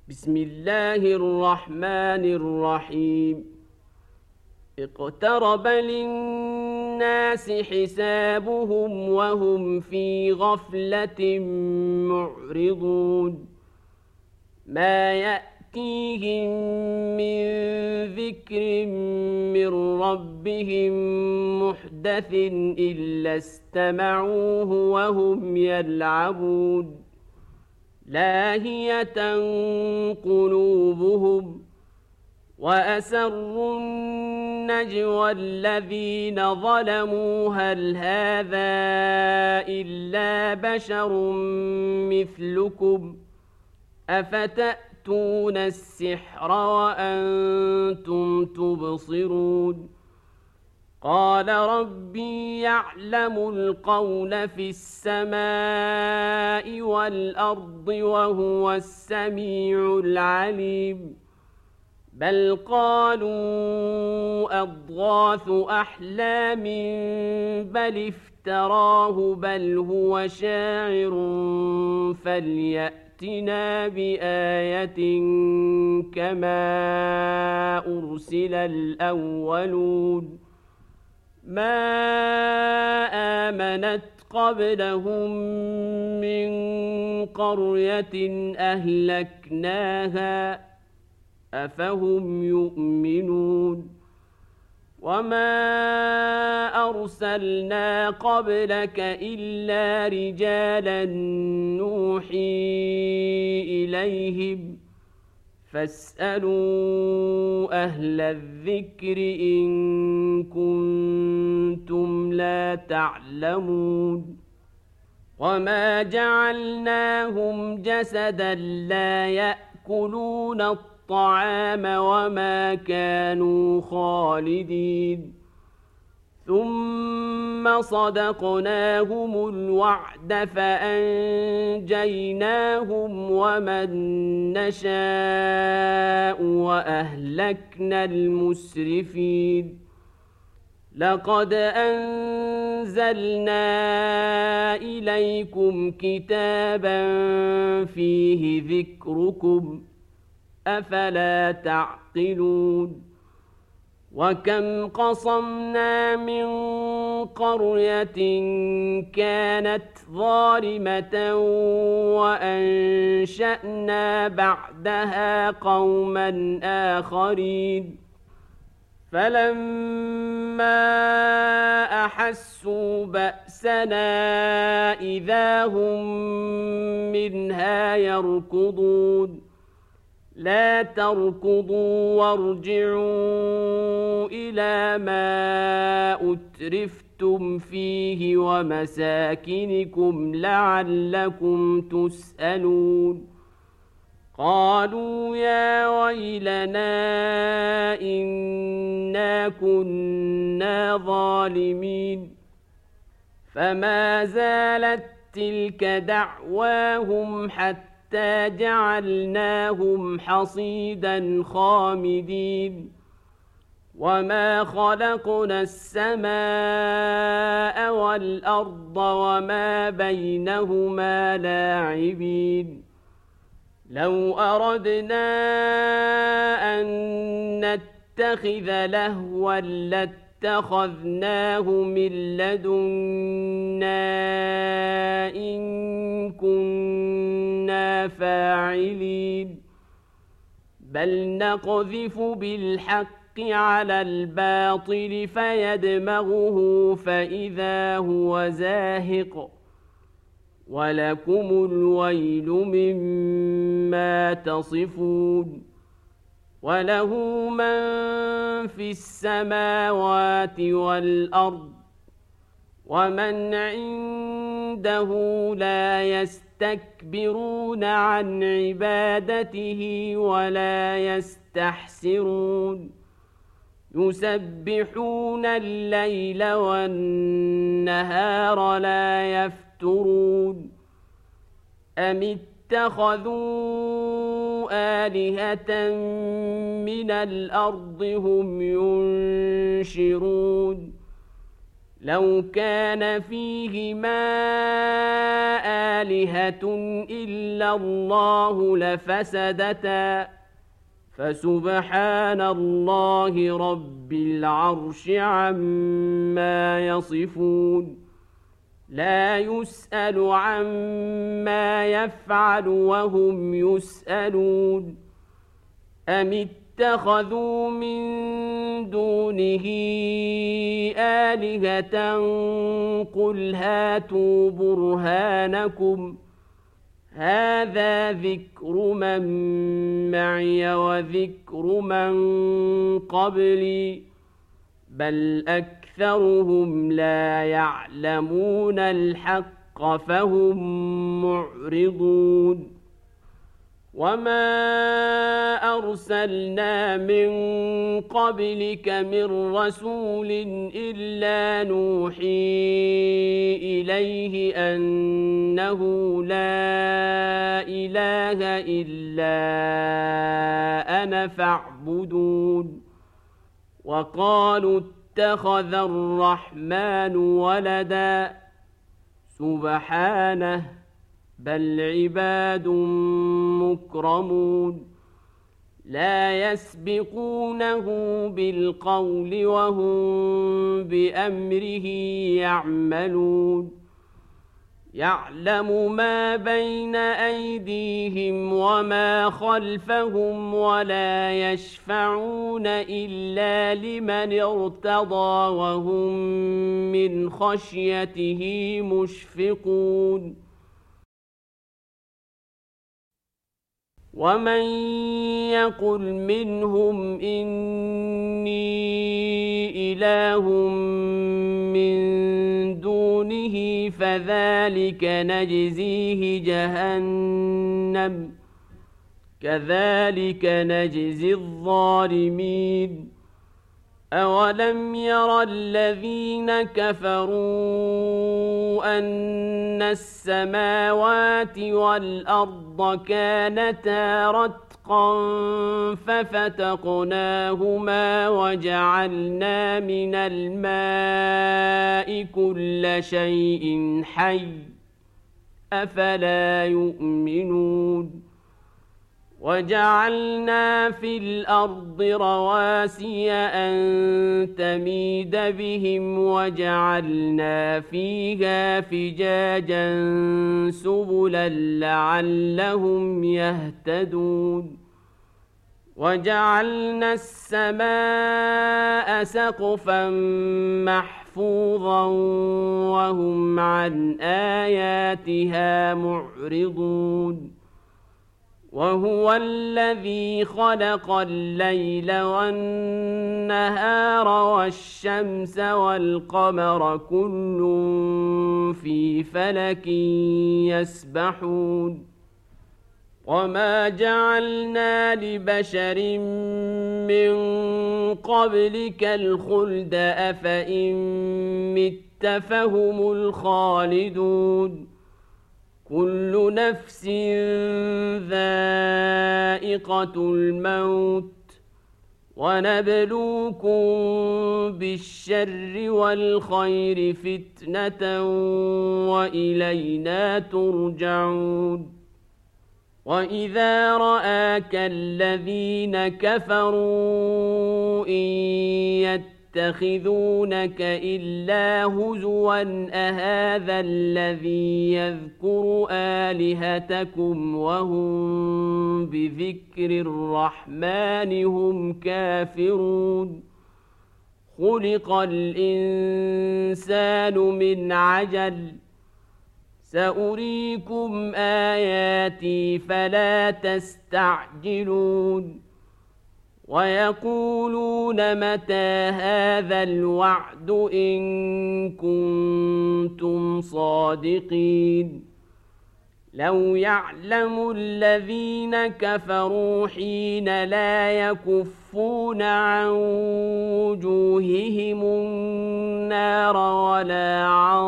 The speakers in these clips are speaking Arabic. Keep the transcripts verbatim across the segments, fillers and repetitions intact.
بسم الله الرحمن الرحيم اقترب للناس حسابهم وهم في غفلة معرضون ما يأتيهم من ذكر من ربهم محدث إلا استمعوه وهم يلعبون لاهية قلوبهم وأسروا النجوى الذين ظلموا هل هذا إلا بشر مثلكم أفتأتون السحر وأنتم تبصرون قال ربي يعلم القول في السماء والأرض وهو السميع العليم بل قالوا أضغاث أحلام بل افتراه بل هو شاعر فليأتنا بآية كما أرسل الأولون ما آمنت قبلهم من قرية أهلكناها أفهم يؤمنون وما أرسلنا قبلك إلا رجالا نوحي إليهم فاسألوا أهل الذكر إن كنتم لا تعلمون وما جعلناهم جسدا لا يأكلون الطعام وما كانوا خالدين ثم صدقناهم الوعد فأنجيناهم ومن نشاء وأهلكنا المسرفين لقد أنزلنا إليكم كتابا فيه ذكركم أفلا تعقلون وكم قصمنا من قرية كانت ظالمة وأنشأنا بعدها قوما آخرين فلما أحسوا بأسنا إذا هم منها يركضون لا تركضوا وارجعوا إلى ما أترفتم فيه ومساكنكم لعلكم تسألون قالوا يا ويلنا إنا كنا ظالمين فما زالت تلك دعواهم حتى حتى جعلناهم حصيدا خامدين وما خلقنا السماء والأرض وما بينهما لاعبين لو أردنا أن نتخذ لهوا لاتخذناه من لدنا إن كنا فاعلين بل نقذف بالحق على الباطل فيدمغه فإذا هو زاهق ولكم الويل مما تصفون وله من في السماوات والأرض ومن عنده لا يستكبرون عن عبادته ولا يستحسرون يسبحون الليل والنهار لا يفترون أم اتخذوا آلهة من الأرض هم ينشرون لو كان فيهما آلهة إلا الله لفسدتا فسبحان الله رب العرش عما يصفون لا يسأل عما يفعل وهم يسألون أم اتخذوا من دونه آلهة قل هاتوا برهانكم هذا ذكر من معي وذكر من قبلي بل أكثرهم لا يعلمون الحق فهم معرضون وما أرسلنا من قبلك من رسول إلا نوحي إليه أنه لا إله إلا أنا فاعبدون وقالوا اتخذ الرحمن ولدا سبحانه بل عباد مكرمون لا يسبقونه بالقول وهم بأمره يعملون يعلم ما بين أيديهم وما خلفهم ولا يشفعون إلا لمن ارتضى وهم من خشيته مشفقون ومن يقل منهم إني إله من دونه فذلك نجزيه جهنم كذلك نجزي الظالمين أولم ير الذين كفروا أن السماوات والأرض كانتا رتقا ففتقناهما وجعلنا من الماء كل شيء حي أفلا يؤمنون وجعلنا في الأرض رواسي أن تميد بهم وجعلنا فيها فجاجا سبلا لعلهم يهتدون وجعلنا السماء سقفا محفوظا وهم عن آياتها معرضون وهو الذي خلق الليل والنهار والشمس والقمر كل في فلك يسبحون وما جعلنا لبشر من قبلك الخلد أفإن مت فهم الخالدون كل نفس ذائقة الموت ونبلوكم بالشر والخير فتنة وإلينا ترجعون وإذا رآك الذين كفروا إن يتخذونك إلا هزوا أهذا الذي يذكر آلهتكم وهم بذكر الرحمن هم كافرون خلق الإنسان من عجل سأريكم آياتي فلا تستعجلون ويقولون متى هذا الوعد إن كنتم صادقين لو يعلم الذين كفروا حين لا يكفون عن وجوههم النار ولا عن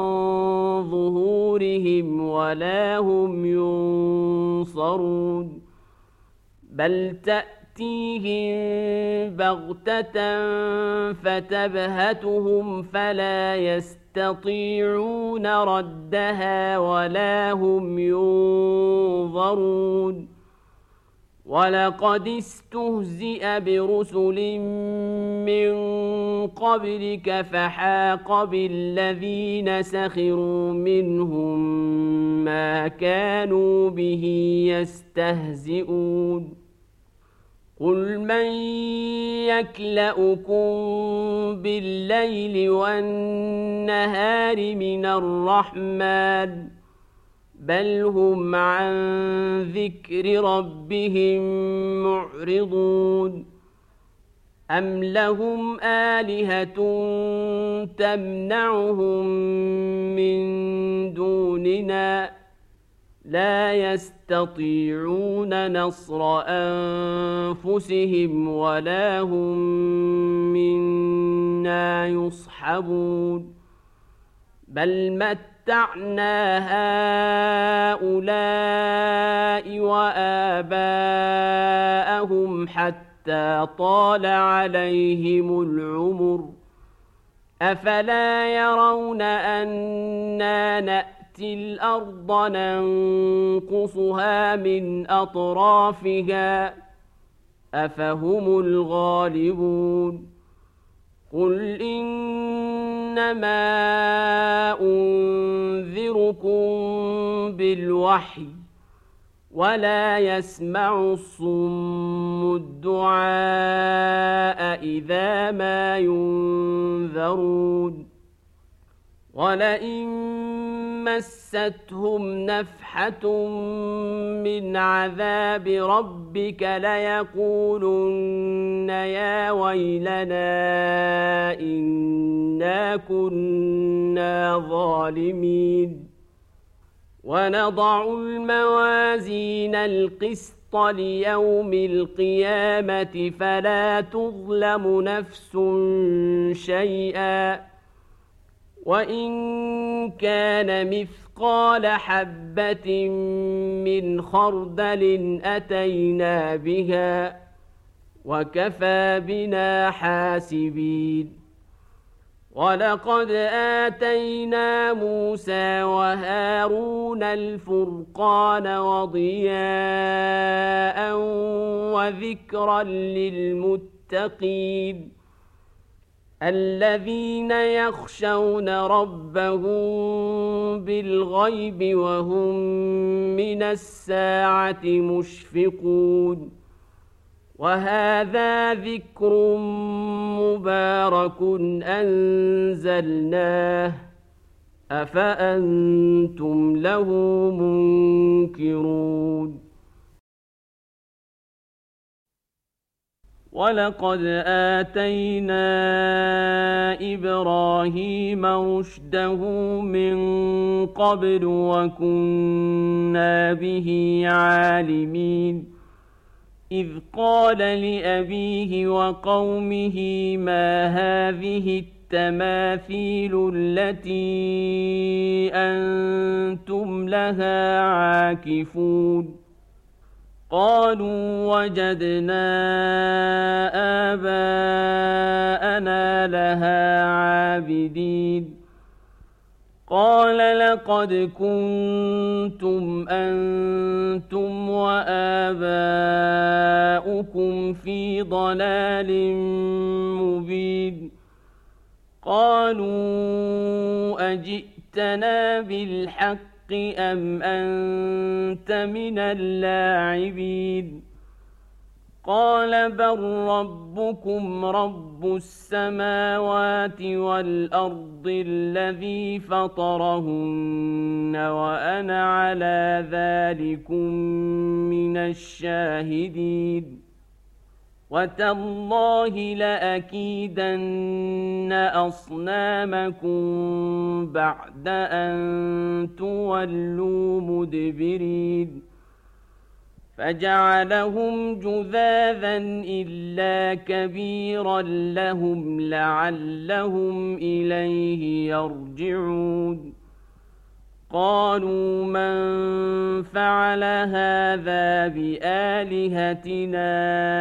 ظهورهم ولا هم ينصرون بل تأتي تأتيهم بغتة فتبهتهم فلا يستطيعون ردها ولا هم ينظرون ولقد استهزئ برسل من قبلك فحاق بالذين سخروا منهم ما كانوا به يستهزئون قل من يكلؤكم بالليل والنهار من الرحمن بل هم عن ذكر ربهم معرضون أم لهم آلهة تمنعهم من دوننا لا يستطيعون نصر أنفسهم ولا هم منا يصحبون بل متعنا هؤلاء وآباءهم حتى طال عليهم العمر أفلا يرون أنا نأتي الأرض ننقصها من أطرافها أفهم الغالبون قل إنما أنذركم بالوحي ولا يسمع الصم الدعاء إذا ما ينذرون ولئن مستهم نفحة من عذاب ربك ليقولن يا ويلنا إنا كنا ظالمين ونضع الموازين القسط ليوم القيامة فلا تظلم نفس شيئا وإن كان مثقال حبة من خردل أتينا بها وكفى بنا حاسبين ولقد آتينا موسى وهارون الفرقان وضياء وذكرا للمتقين الذين يخشون ربهم بالغيب وهم من الساعة مشفقون وهذا ذكر مبارك أنزلناه أفأنتم له منكرون ولقد آتينا إبراهيم رشده من قبل وكنا به عالمين إذ قال لأبيه وقومه ما هذه التماثيل التي أنتم لها عاكفون قالوا وجدنا آباءنا لها عابدين قال لقد كنتم أنتم وآباؤكم في ضلال مبين قالوا أجئتنا بالحق أم أنت من اللاعبين قال بل ربكم رب السماوات والأرض الذي فطرهن وأنا على ذلكم من الشاهدين وتالله لأكيدن أصنامكم بعد أن تولوا مدبرين فجعلهم جذاذا إلا كبيرا لهم لعلهم إليه يرجعون قالوا من فعل هذا بآلهتنا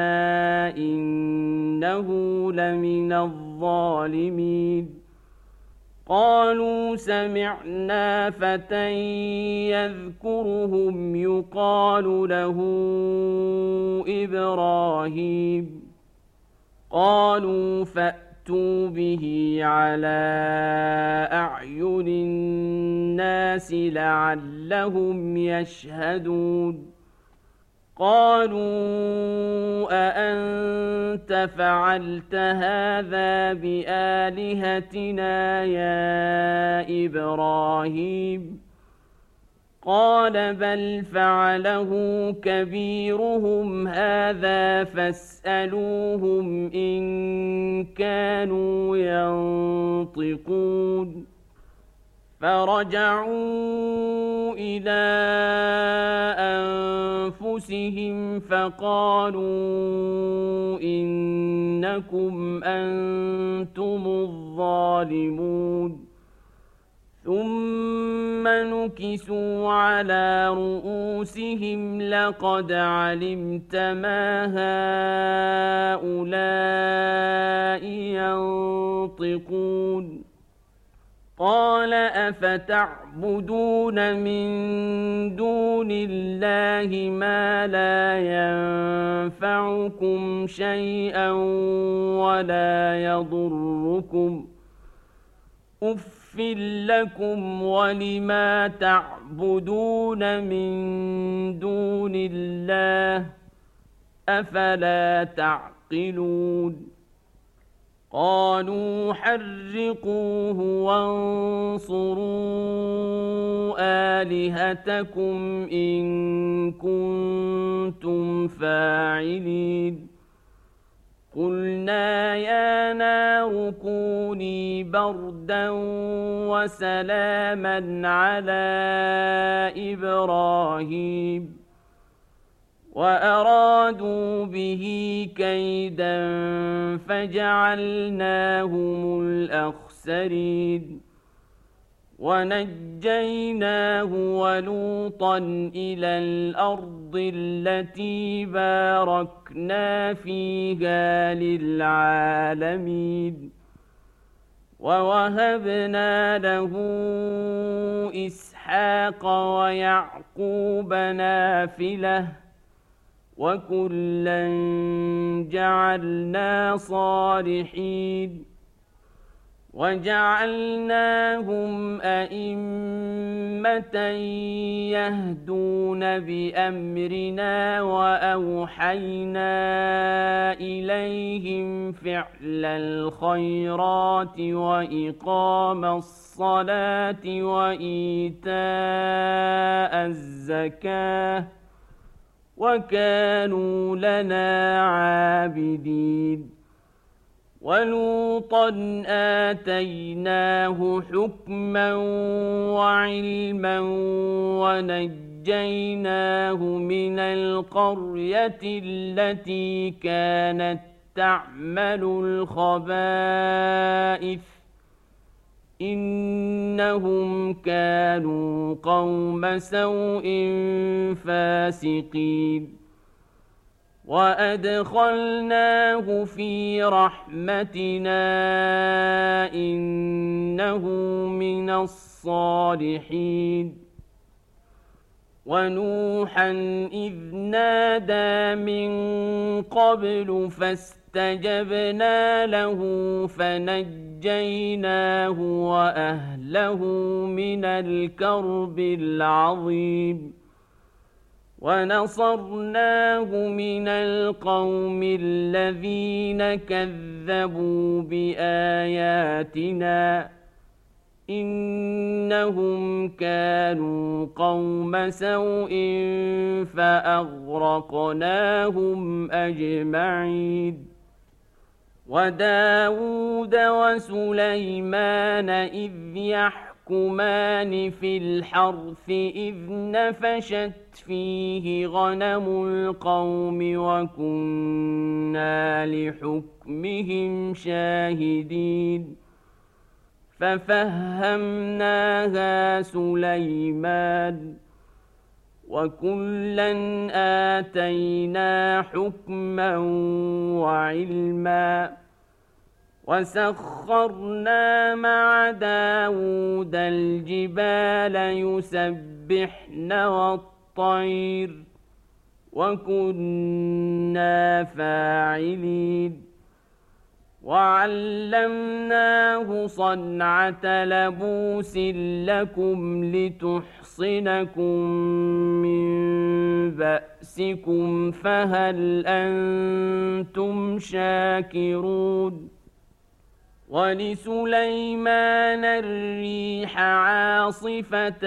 إنه لمن الظالمين قالوا سمعنا فتى يذكرهم يقال له إبراهيم قالوا فأتوا به على أعين الناس لعلهم يشهدون قالوا أأنت فعلت هذا بآلهتنا يا إبراهيم قال بل فعله كبيرهم هذا فاسألوهم إن كانوا ينطقون فرجعوا إلى أنفسهم فقالوا إنكم أنتم الظالمون ثم نكسوا على رؤوسهم لقد علمت ما هؤلاء ينطقون قال أفتعبدون من دون الله ما لا ينفعكم شيئا ولا يضركم أف لكم ولما تعبدون من دون الله أفلا تعقلون قالوا حرقوه وانصروا آلهتكم إن كنتم فاعلين قلنا يا نار كوني بردا وسلاما على إبراهيم وأرادوا به كيدا فجعلناهم الأخسرين ونجيناه ولوطا إلى الأرض التي باركنا فيها للعالمين ووهبنا له إسحاق ويعقوب نافلة وكلا جعلنا صالحين وجعلناهم أئمة يهدون بأمرنا وأوحينا إليهم فعل الخيرات وإقام الصلاة وإيتاء الزكاة وكانوا لنا عابدين ولوطا آتيناه حكما وعلما ونجيناه من القرية التي كانت تعمل الخبائث إنهم كانوا قوم سوء فاسقين وأدخلناه في رحمتنا إنه من الصالحين ونوحا إذ نادى من قبل فاستجبنا له فنجيناه وأهله من الكرب العظيم ونصرناه من القوم الذين كذبوا بآياتنا إنهم كانوا قوم سوء فأغرقناهم أجمعين وداود وسليمان إذ يحكمون يحكمان في الحرث إذ نفشت فيه غنم القوم وكنا لحكمهم شاهدين ففهمناها سليمان وكلا آتينا حكما وعلما وسخرنا مع داود الجبال يسبحن والطير وكنا فاعلين وعلمناه صنعة لبوس لكم لتحصنكم من بأسكم فهل أنتم شاكرون ولسليمان الريح عاصفة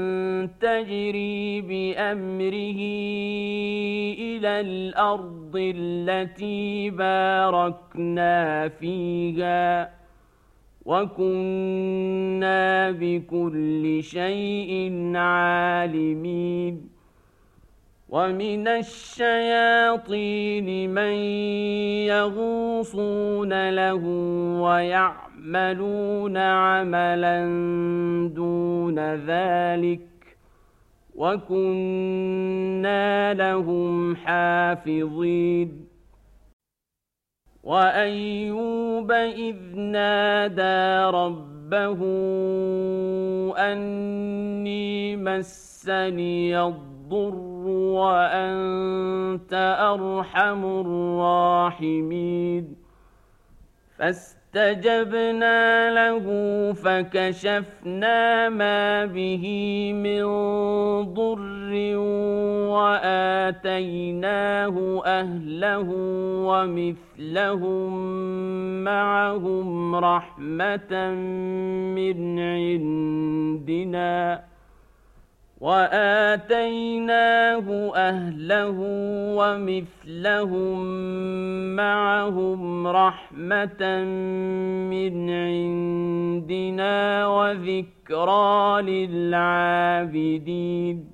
تجري بأمره إلى الأرض التي باركنا فيها وكنا بكل شيء عالمين ومن الشياطين من يغوصون له ويعملون عملا دون ذلك وكنا لهم حافظين وأيوب إذ نادى ربه أني مسني الضر وأنت أرحم الراحمين فاستجبنا له فكشفنا ما به من ضر وآتيناه أهله ومثلهم معهم رحمة من عندنا وآتيناه أهله ومثلهم معهم رحمة من عندنا وذكرى للعابدين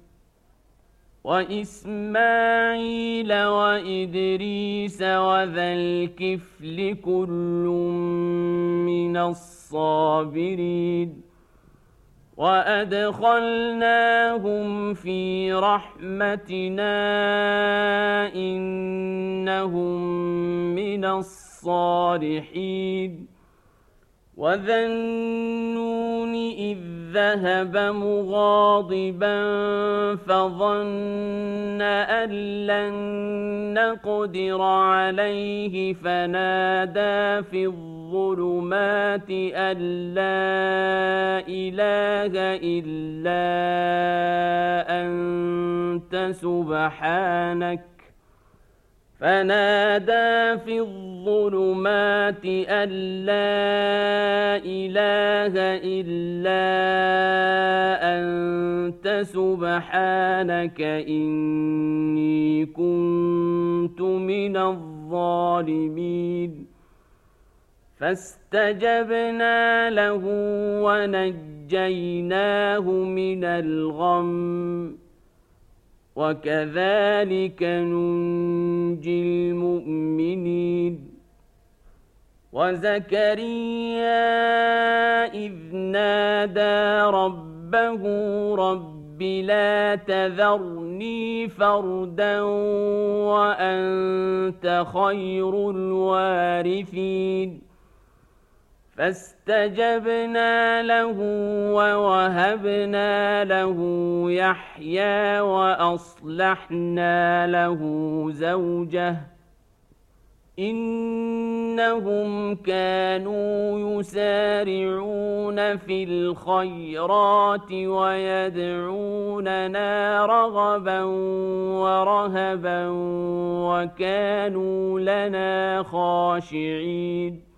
وإسماعيل وإدريس وذا الكفل كل من الصابرين وأدخلناهم في رحمتنا إنهم من الصالحين وذا النون إذ ذهب مغاضبا فظن أن لن نقدر عليه فنادى في الظلمات أن لا إله إلا أنت سبحانك فنادى في الظلمات أن لا إله إلا أنت سبحانك إني كنت من الظالمين فاستجبنا له ونجيناه من الغم وكذلك ننجي المؤمنين وزكريا إذ نادى ربه رب لا تذرني فردا وأنت خير الوارثين فاستجبنا له ووهبنا له يحيى وأصلحنا له زوجه إنهم كانوا يسارعون في الخيرات ويدعوننا رغبا ورهبا وكانوا لنا خاشعين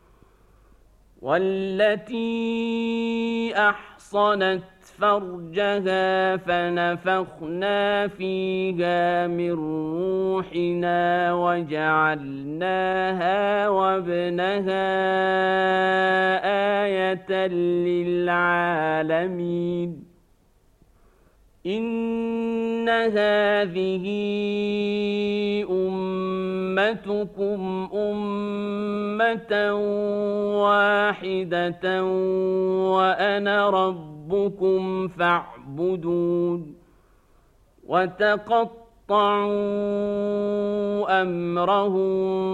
والتي أحصنت فرجها فنفخنا فيها من روحنا وجعلناها وابنها آية للعالمين إن هذه أمة أمتكم أمة واحدة وأنا ربكم فاعبدون وتقطعوا أمرهم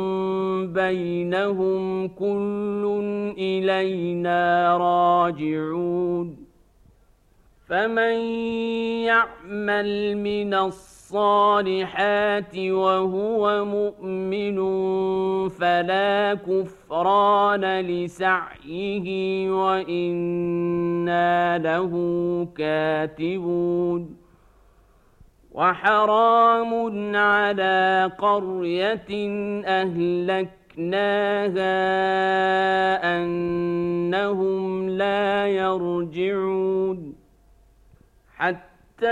بينهم كل إلينا راجعون فمن يعمل من الصالحات وهو مؤمن فلا كفران لسعيه وإنا له كاتبون وحرام على قرية أهلكناها أنهم لا يرجعون حتى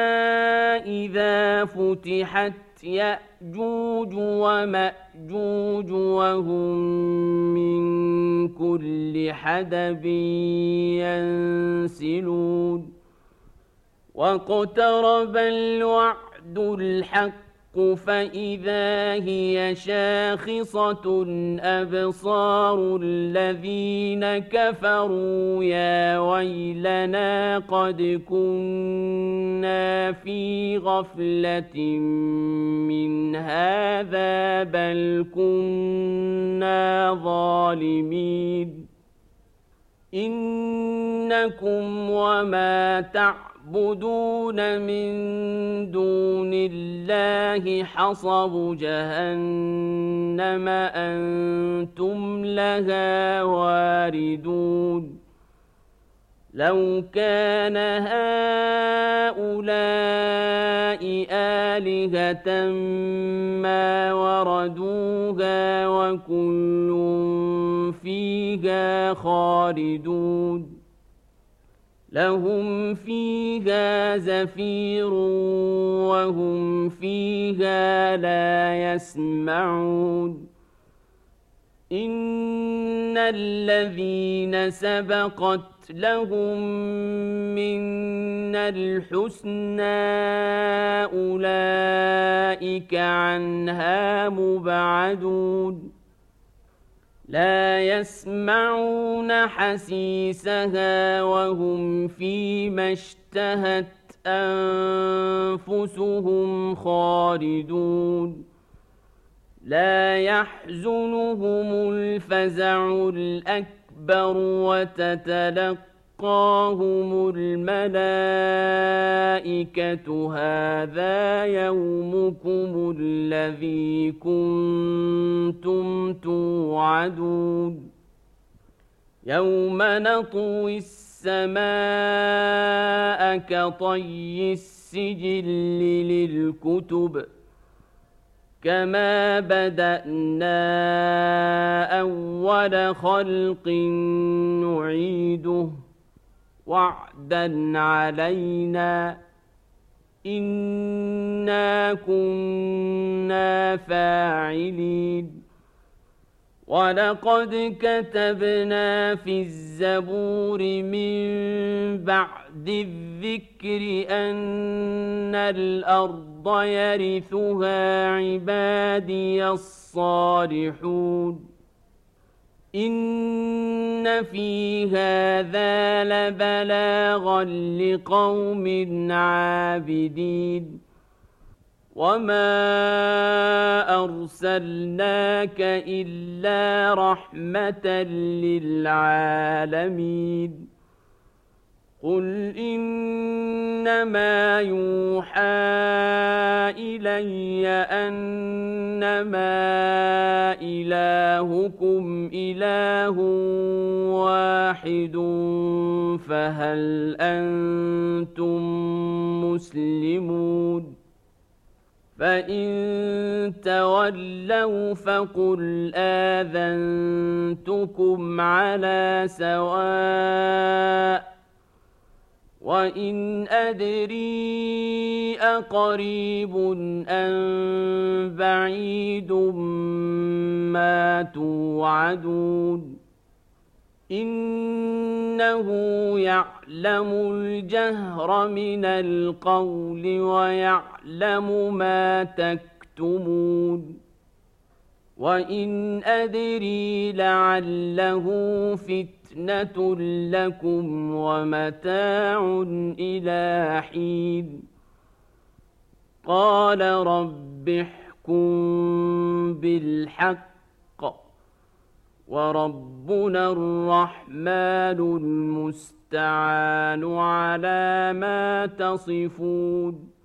إذا فتحت يأجوج ومأجوج وهم من كل حدب ينسلون واقترب الوعد الحق فإذا هي شاخصة أبصار الذين كفروا يا ويلنا قد كنا في غفلة من هذا بل كنا ظالمين إنكم وما تعلمون تعبدون من دون الله حصب جهنم أنتم لها واردون لو كان هؤلاء آلهة ما وردوها وكل فيها خالدون لهم فيها زفير وهم فيها لا يسمعون إن الذين سبقت لهم منا الحسنى أولئك عنها مبعدون لا يسمعون حسيسها وهم فيما اشتهت أنفسهم خالدون لا يحزنهم الفزع الأكبر وتتلقاهم الملائكة هذا يومكم الذي كنتم توعدون يوم نطوي السماء كطي السجل للكتب كما بدأنا أول خلق نعيده وعدا علينا إنا كنا فاعلين ولقد كتبنا في الزبور من بعد الذكر أن الأرض يرثها عبادي الصالحون إن في هذا لبلاغا لقوم عابدين وما أرسلناك إلا رحمة للعالمين قل إنما يوحى إلي أنما إلهكم إله واحد فهل أنتم مسلمون فإن تولوا فقل آذنتكم على سواء وإن أدري أقريب أم بعيد ما توعدون إنه يعلم الجهر من القول ويعلم ما تكتمون وإن أدري لعله فتنة لكم ومتاع إلى حين قال رب احكم بالحق وربنا الرحمن المستعان على ما تصفون